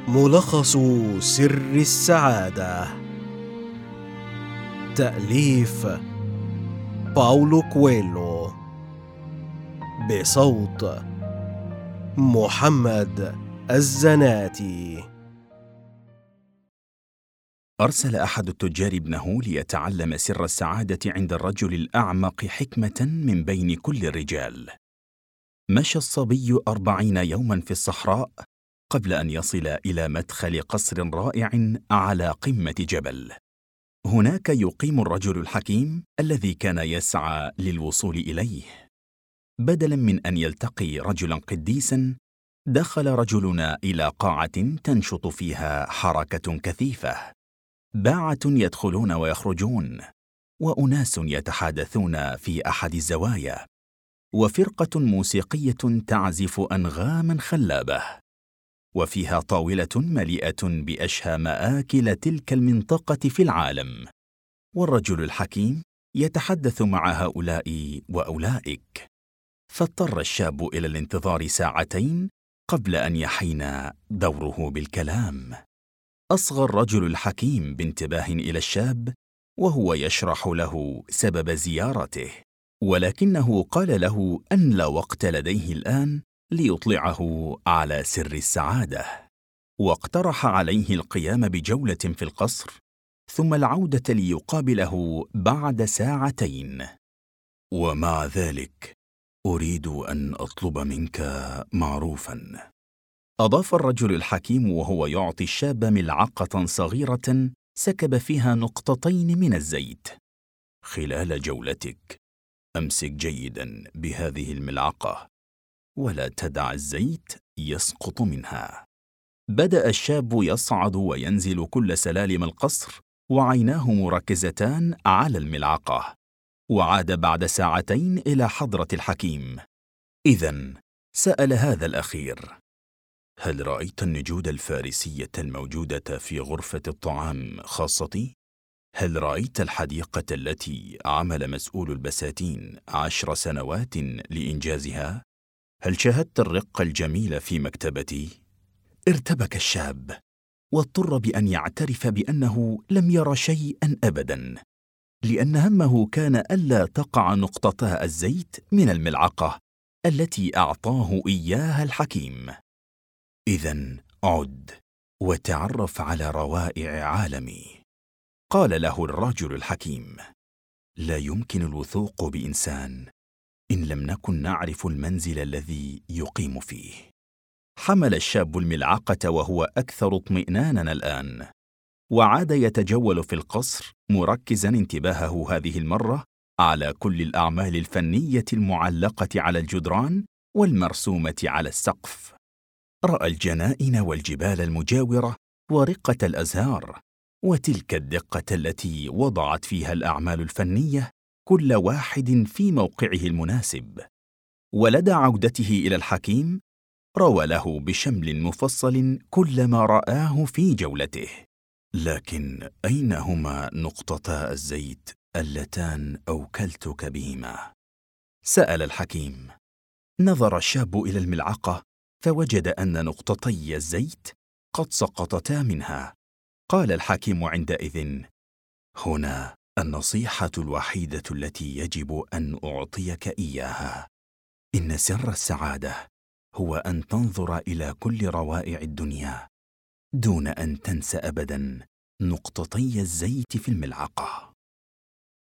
ملخص سر السعادة. تأليف باولو كويلو، بصوت محمد الزناتي. أرسل أحد التجار ابنه ليتعلم سر السعادة عند الرجل الأعمق حكمة من بين كل الرجال. مشى الصبي 40 يوما في الصحراء قبل أن يصل إلى مدخل قصر رائع على قمة جبل. هناك يقيم الرجل الحكيم الذي كان يسعى للوصول إليه. بدلا من أن يلتقي رجلا قديسا، دخل رجلنا إلى قاعة تنشط فيها حركة كثيفة، باعة يدخلون ويخرجون، وأناس يتحادثون في أحد الزوايا، وفرقة موسيقية تعزف أنغاما خلابة، وفيها طاولة مليئة بأشهى مآكل تلك المنطقة في العالم. والرجل الحكيم يتحدث مع هؤلاء وأولئك. فاضطر الشاب إلى الانتظار ساعتين قبل أن يحين دوره بالكلام. أصغى الرجل الحكيم بانتباه إلى الشاب وهو يشرح له سبب زيارته، ولكنه قال له أن لا وقت لديه الآن ليطلعه على سر السعادة، واقترح عليه القيام بجولة في القصر ثم العودة ليقابله بعد ساعتين. ومع ذلك أريد أن أطلب منك معروفا، أضاف الرجل الحكيم وهو يعطي الشاب ملعقة صغيرة سكب فيها نقطتين من الزيت. خلال جولتك أمسك جيدا بهذه الملعقة ولا تدع الزيت يسقط منها. بدأ الشاب يصعد وينزل كل سلالم القصر وعيناه مركزتان على الملعقة، وعاد بعد ساعتين إلى حضرة الحكيم. إذن سأل هذا الأخير: هل رأيت النجود الفارسية الموجودة في غرفة الطعام خاصتي؟ هل رأيت الحديقة التي عمل مسؤول البساتين 10 سنوات لإنجازها؟ هل شاهدت الرق الجميل في مكتبتي؟ ارتبك الشاب واضطر بأن يعترف بأنه لم ير شيئا أبدا، لأن همه كان ألا تقع نقطتا الزيت من الملعقة التي أعطاه إياها الحكيم. إذن عد وتعرف على روائع عالمي. قال له الرجل الحكيم: لا يمكن الوثوق بإنسان إن لم نكن نعرف المنزل الذي يقيم فيه. حمل الشاب الملعقة وهو أكثر اطمئنانا الآن، وعاد يتجول في القصر مركزا انتباهه هذه المرة على كل الأعمال الفنية المعلقة على الجدران والمرسومة على السقف. رأى الجنائن والجبال المجاورة ورقة الأزهار، وتلك الدقة التي وضعت فيها الأعمال الفنية كل واحد في موقعه المناسب. ولدى عودته إلى الحكيم روى له بشمل مفصل كل ما رآه في جولته. لكن أين هما نقطتا الزيت اللتان أوكلتك بهما؟ سأل الحكيم. نظر الشاب إلى الملعقة فوجد أن نقطتي الزيت قد سقطتا منها. قال الحكيم عندئذ: هنا النصيحة الوحيدة التي يجب أن أعطيك إياها. إن سر السعادة هو أن تنظر إلى كل روائع الدنيا دون أن تنسى أبدا نقطتي الزيت في الملعقة.